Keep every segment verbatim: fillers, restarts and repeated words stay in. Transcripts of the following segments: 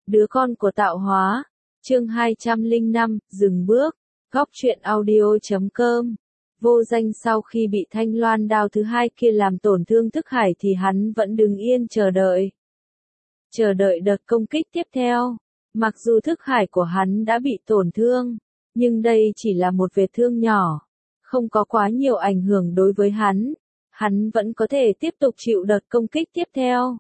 Đứa con của tạo hóa. Chương hai trăm lẻ năm, dừng bước. Góc truyện audio chấm com. Vô Danh sau khi bị thanh loan đao thứ hai kia làm tổn thương thức hải thì hắn vẫn đứng yên chờ đợi. Chờ đợi đợt công kích tiếp theo. Mặc dù thức hải của hắn đã bị tổn thương, nhưng đây chỉ là một vết thương nhỏ, không có quá nhiều ảnh hưởng đối với hắn. Hắn vẫn có thể tiếp tục chịu đợt công kích tiếp theo.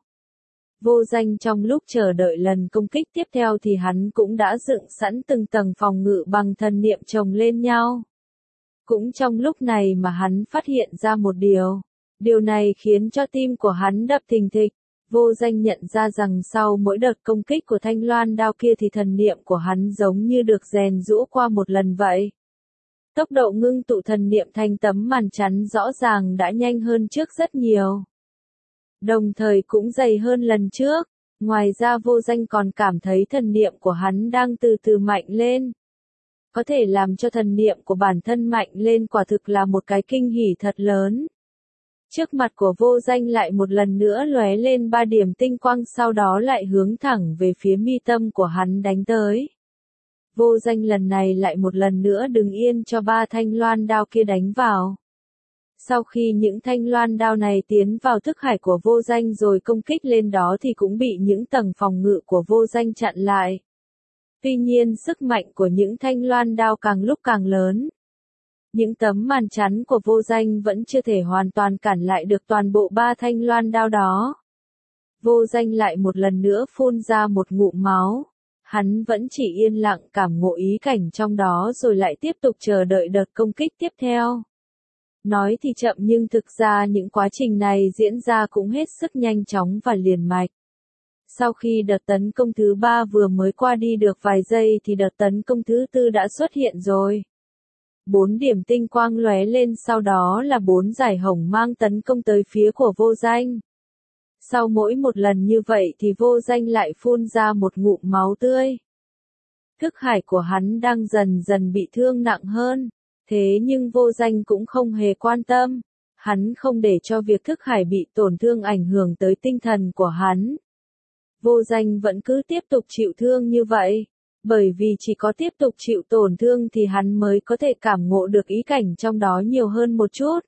Vô Danh trong lúc chờ đợi lần công kích tiếp theo thì hắn cũng đã dựng sẵn từng tầng phòng ngự bằng thần niệm chồng lên nhau. Cũng trong lúc này mà hắn phát hiện ra một điều. Điều này khiến cho tim của hắn đập thình thịch. Vô Danh nhận ra rằng sau mỗi đợt công kích của thanh loan đao kia thì thần niệm của hắn giống như được rèn giũa qua một lần vậy. Tốc độ ngưng tụ thần niệm thành tấm màn chắn rõ ràng đã nhanh hơn trước rất nhiều. Đồng thời cũng dày hơn lần trước. Ngoài ra Vô Danh còn cảm thấy thần niệm của hắn đang từ từ mạnh lên. Có thể làm cho thần niệm của bản thân mạnh lên quả thực là một cái kinh hỉ thật lớn. Trước mặt của Vô Danh lại một lần nữa lóe lên ba điểm tinh quang, sau đó lại hướng thẳng về phía mi tâm của hắn đánh tới. Vô Danh lần này lại một lần nữa đứng yên cho ba thanh loan đao kia đánh vào. Sau khi những thanh loan đao này tiến vào thức hải của Vô Danh rồi công kích lên đó thì cũng bị những tầng phòng ngự của Vô Danh chặn lại. Tuy nhiên sức mạnh của những thanh loan đao càng lúc càng lớn. Những tấm màn chắn của Vô Danh vẫn chưa thể hoàn toàn cản lại được toàn bộ ba thanh loan đao đó. Vô Danh lại một lần nữa phun ra một ngụm máu. Hắn vẫn chỉ yên lặng cảm ngộ ý cảnh trong đó rồi lại tiếp tục chờ đợi đợt công kích tiếp theo. Nói thì chậm nhưng thực ra những quá trình này diễn ra cũng hết sức nhanh chóng và liền mạch. Sau khi đợt tấn công thứ ba vừa mới qua đi được vài giây thì đợt tấn công thứ tư đã xuất hiện rồi. Bốn điểm tinh quang lóe lên, sau đó là bốn dải hồng mang tấn công tới phía của Vô Danh. Sau mỗi một lần như vậy thì Vô Danh lại phun ra một ngụm máu tươi. Thức hải của hắn đang dần dần bị thương nặng hơn. Thế nhưng Vô Danh cũng không hề quan tâm. Hắn không để cho việc thức hải bị tổn thương ảnh hưởng tới tinh thần của hắn. Vô Danh vẫn cứ tiếp tục chịu thương như vậy. Bởi vì chỉ có tiếp tục chịu tổn thương thì hắn mới có thể cảm ngộ được ý cảnh trong đó nhiều hơn một chút.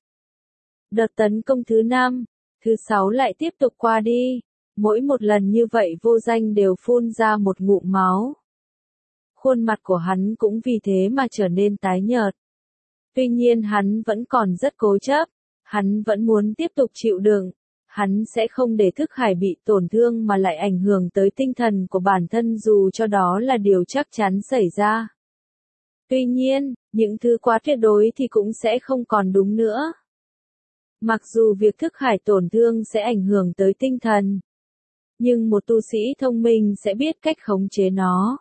Đợt tấn công thứ năm, thứ sáu lại tiếp tục qua đi. Mỗi một lần như vậy Vô Danh đều phun ra một ngụm máu. Khuôn mặt của hắn cũng vì thế mà trở nên tái nhợt. Tuy nhiên hắn vẫn còn rất cố chấp. Hắn vẫn muốn tiếp tục chịu đựng. Hắn sẽ không để thức hải bị tổn thương mà lại ảnh hưởng tới tinh thần của bản thân dù cho đó là điều chắc chắn xảy ra. Tuy nhiên, những thứ quá tuyệt đối thì cũng sẽ không còn đúng nữa. Mặc dù việc thức hải tổn thương sẽ ảnh hưởng tới tinh thần, nhưng một tu sĩ thông minh sẽ biết cách khống chế nó.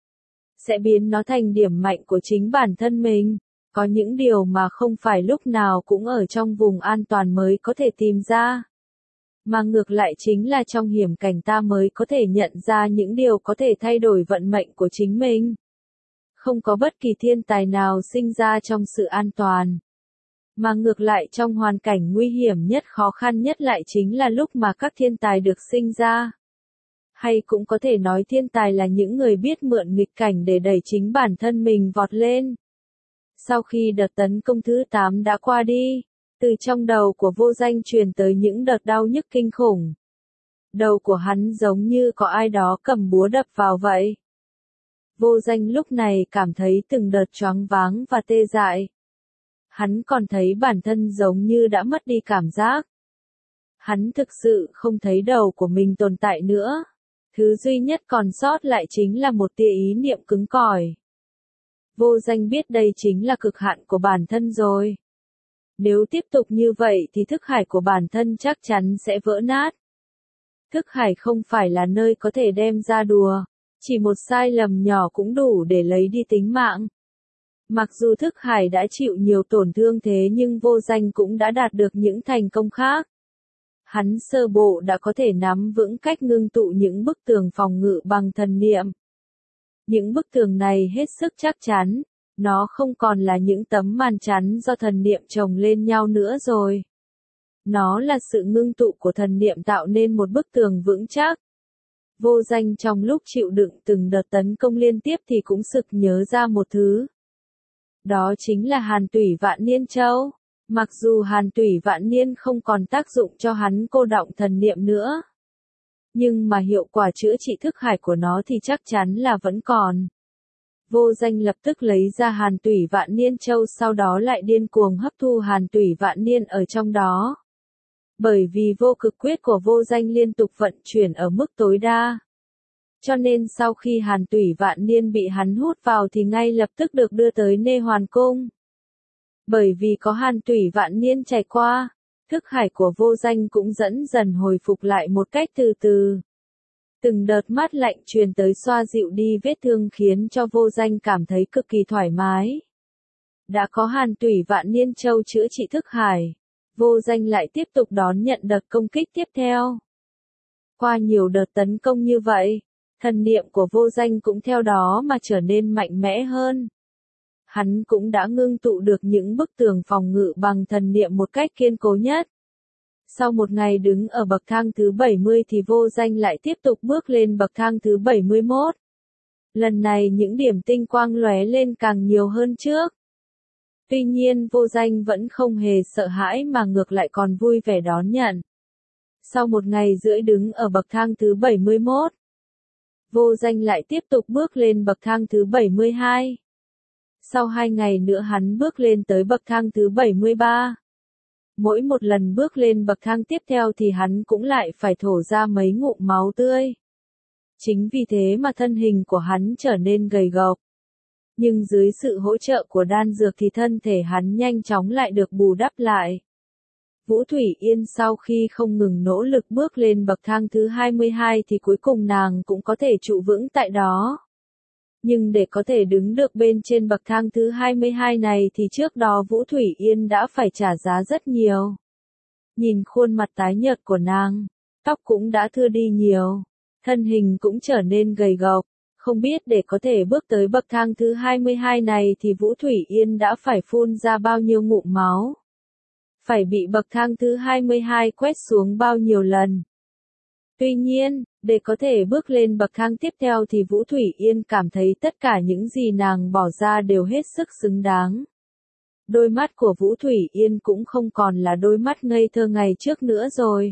Sẽ biến nó thành điểm mạnh của chính bản thân mình. Có những điều mà không phải lúc nào cũng ở trong vùng an toàn mới có thể tìm ra. Mà ngược lại chính là trong hiểm cảnh ta mới có thể nhận ra những điều có thể thay đổi vận mệnh của chính mình. Không có bất kỳ thiên tài nào sinh ra trong sự an toàn. Mà ngược lại trong hoàn cảnh nguy hiểm nhất, khó khăn nhất lại chính là lúc mà các thiên tài được sinh ra. Hay cũng có thể nói thiên tài là những người biết mượn nghịch cảnh để đẩy chính bản thân mình vọt lên. Sau khi đợt tấn công thứ tám đã qua đi, từ trong đầu của Vô Danh truyền tới những đợt đau nhức kinh khủng. Đầu của hắn giống như có ai đó cầm búa đập vào vậy. Vô Danh lúc này cảm thấy từng đợt choáng váng và tê dại. Hắn còn thấy bản thân giống như đã mất đi cảm giác. Hắn thực sự không thấy đầu của mình tồn tại nữa. Thứ duy nhất còn sót lại chính là một tia ý niệm cứng cỏi. Vô Danh biết đây chính là cực hạn của bản thân rồi. Nếu tiếp tục như vậy thì thức hải của bản thân chắc chắn sẽ vỡ nát. Thức hải không phải là nơi có thể đem ra đùa. Chỉ một sai lầm nhỏ cũng đủ để lấy đi tính mạng. Mặc dù thức hải đã chịu nhiều tổn thương thế nhưng Vô Danh cũng đã đạt được những thành công khác. Hắn sơ bộ đã có thể nắm vững cách ngưng tụ những bức tường phòng ngự bằng thần niệm. Những bức tường này hết sức chắc chắn. Nó không còn là những tấm màn chắn do thần niệm chồng lên nhau nữa rồi. Nó là sự ngưng tụ của thần niệm tạo nên một bức tường vững chắc. Vô Danh trong lúc chịu đựng từng đợt tấn công liên tiếp thì cũng sực nhớ ra một thứ. Đó chính là Hàn Tủy Vạn Niên Châu. Mặc dù Hàn Tủy Vạn Niên không còn tác dụng cho hắn cô đọng thần niệm nữa, nhưng mà hiệu quả chữa trị thức hải của nó thì chắc chắn là vẫn còn. Vô Danh lập tức lấy ra Hàn Tủy Vạn Niên Châu, sau đó lại điên cuồng hấp thu Hàn Tủy Vạn Niên ở trong đó. Bởi vì vô cực quyết của Vô Danh liên tục vận chuyển ở mức tối đa, cho nên sau khi Hàn Tủy Vạn Niên bị hắn hút vào thì ngay lập tức được đưa tới Nê Hoàn Cung. Bởi vì có Hàn Tủy Vạn Niên trải qua, thức hải của Vô Danh cũng dẫn dần hồi phục lại một cách từ từ. Từng đợt mát lạnh truyền tới xoa dịu đi vết thương khiến cho Vô Danh cảm thấy cực kỳ thoải mái. Đã có Hàn Tủy Vạn Niên Châu chữa trị thức hải, Vô Danh lại tiếp tục đón nhận đợt công kích tiếp theo. Qua nhiều đợt tấn công như vậy, thần niệm của Vô Danh cũng theo đó mà trở nên mạnh mẽ hơn. Hắn cũng đã ngưng tụ được những bức tường phòng ngự bằng thần niệm một cách kiên cố nhất. Sau một ngày đứng ở bậc thang thứ bảy mươi thì Vô Danh lại tiếp tục bước lên bậc thang thứ bảy mươi mốt. Lần này những điểm tinh quang lóe lên càng nhiều hơn trước. Tuy nhiên Vô Danh vẫn không hề sợ hãi mà ngược lại còn vui vẻ đón nhận. Sau một ngày rưỡi đứng ở bậc thang thứ bảy mươi mốt, Vô Danh lại tiếp tục bước lên bậc thang thứ bảy mươi hai. Sau hai ngày nữa hắn bước lên tới bậc thang thứ bảy mươi ba. Mỗi một lần bước lên bậc thang tiếp theo thì hắn cũng lại phải thổ ra mấy ngụm máu tươi. Chính vì thế mà thân hình của hắn trở nên gầy gộc. Nhưng dưới sự hỗ trợ của đan dược thì thân thể hắn nhanh chóng lại được bù đắp lại. Vũ Thủy Yên sau khi không ngừng nỗ lực bước lên bậc thang thứ hai mươi hai thì cuối cùng nàng cũng có thể trụ vững tại đó. Nhưng để có thể đứng được bên trên bậc thang thứ hai mươi hai này thì trước đó Vũ Thủy Yên đã phải trả giá rất nhiều. Nhìn khuôn mặt tái nhợt của nàng, tóc cũng đã thưa đi nhiều, thân hình cũng trở nên gầy gộc. Không biết để có thể bước tới bậc thang thứ hai mươi hai này thì Vũ Thủy Yên đã phải phun ra bao nhiêu ngụm máu. Phải bị bậc thang thứ hai mươi hai quét xuống bao nhiêu lần. Tuy nhiên, để có thể bước lên bậc thang tiếp theo thì Vũ Thủy Yên cảm thấy tất cả những gì nàng bỏ ra đều hết sức xứng đáng. Đôi mắt của Vũ Thủy Yên cũng không còn là đôi mắt ngây thơ ngày trước nữa rồi.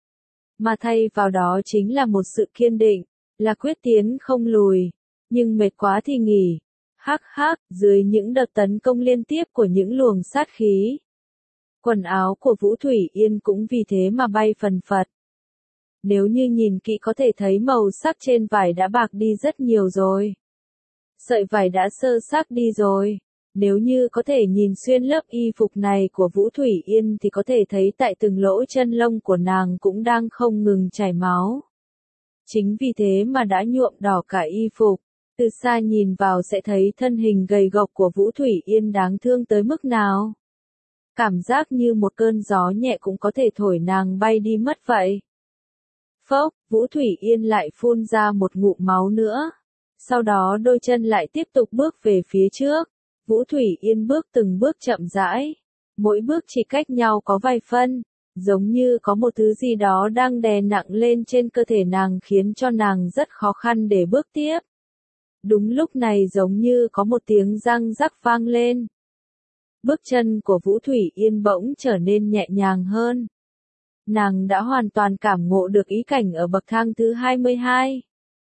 Mà thay vào đó chính là một sự kiên định, là quyết tiến không lùi. Nhưng mệt quá thì nghỉ. Hắc hắc, dưới những đợt tấn công liên tiếp của những luồng sát khí, quần áo của Vũ Thủy Yên cũng vì thế mà bay phần phật. Nếu như nhìn kỹ có thể thấy màu sắc trên vải đã bạc đi rất nhiều rồi. Sợi vải đã sơ xác đi rồi. Nếu như có thể nhìn xuyên lớp y phục này của Vũ Thủy Yên thì có thể thấy tại từng lỗ chân lông của nàng cũng đang không ngừng chảy máu. Chính vì thế mà đã nhuộm đỏ cả y phục. Từ xa nhìn vào sẽ thấy thân hình gầy gộc của Vũ Thủy Yên đáng thương tới mức nào. Cảm giác như một cơn gió nhẹ cũng có thể thổi nàng bay đi mất vậy. Phốc, Vũ Thủy Yên lại phun ra một ngụm máu nữa. Sau đó đôi chân lại tiếp tục bước về phía trước. Vũ Thủy Yên bước từng bước chậm rãi. Mỗi bước chỉ cách nhau có vài phân. Giống như có một thứ gì đó đang đè nặng lên trên cơ thể nàng khiến cho nàng rất khó khăn để bước tiếp. Đúng lúc này giống như có một tiếng răng rắc vang lên. Bước chân của Vũ Thủy Yên bỗng trở nên nhẹ nhàng hơn. Nàng đã hoàn toàn cảm ngộ được ý cảnh ở bậc thang thứ hai mươi hai.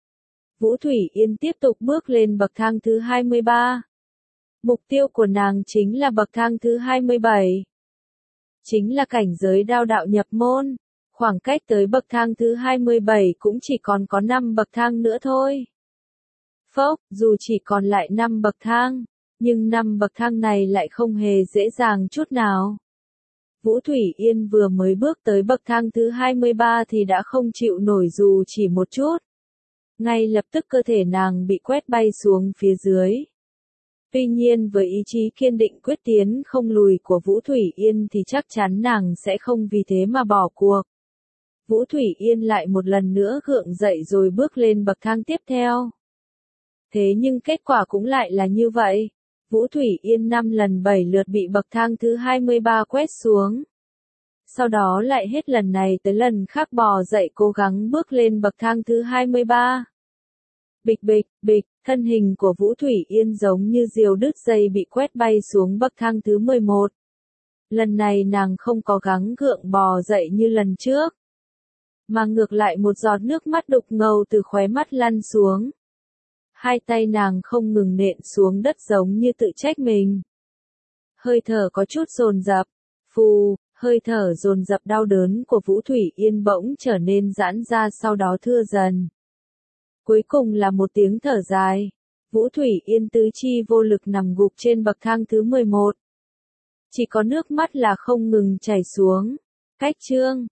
Vũ Thủy Yên tiếp tục bước lên bậc thang thứ hai mươi ba. Mục tiêu của nàng chính là bậc thang thứ hai mươi bảy. Chính là cảnh giới đao đạo nhập môn. Khoảng cách tới bậc thang thứ hai mươi bảy cũng chỉ còn có năm bậc thang nữa thôi. Phốc, dù chỉ còn lại năm bậc thang, nhưng năm bậc thang này lại không hề dễ dàng chút nào. Vũ Thủy Yên vừa mới bước tới bậc thang thứ hai mươi ba thì đã không chịu nổi dù chỉ một chút. Ngay lập tức cơ thể nàng bị quét bay xuống phía dưới. Tuy nhiên với ý chí kiên định quyết tiến không lùi của Vũ Thủy Yên thì chắc chắn nàng sẽ không vì thế mà bỏ cuộc. Vũ Thủy Yên lại một lần nữa gượng dậy rồi bước lên bậc thang tiếp theo. Thế nhưng kết quả cũng lại là như vậy. Vũ Thủy Yên năm lần bảy lượt bị bậc thang thứ hai mươi ba quét xuống. Sau đó lại hết lần này tới lần khác bò dậy cố gắng bước lên bậc thang thứ hai mươi ba. Bịch bịch, bịch, thân hình của Vũ Thủy Yên giống như diều đứt dây bị quét bay xuống bậc thang thứ mười một. Lần này nàng không có gắng gượng bò dậy như lần trước, mà ngược lại một giọt nước mắt đục ngầu từ khóe mắt lăn xuống. Hai tay nàng không ngừng nện xuống đất giống như tự trách mình. Hơi thở có chút dồn dập, phù, hơi thở dồn dập đau đớn của Vũ Thủy Yên bỗng trở nên giãn ra sau đó thưa dần. Cuối cùng là một tiếng thở dài. Vũ Thủy Yên tứ chi vô lực nằm gục trên bậc thang thứ mười một. Chỉ có nước mắt là không ngừng chảy xuống. Cách chương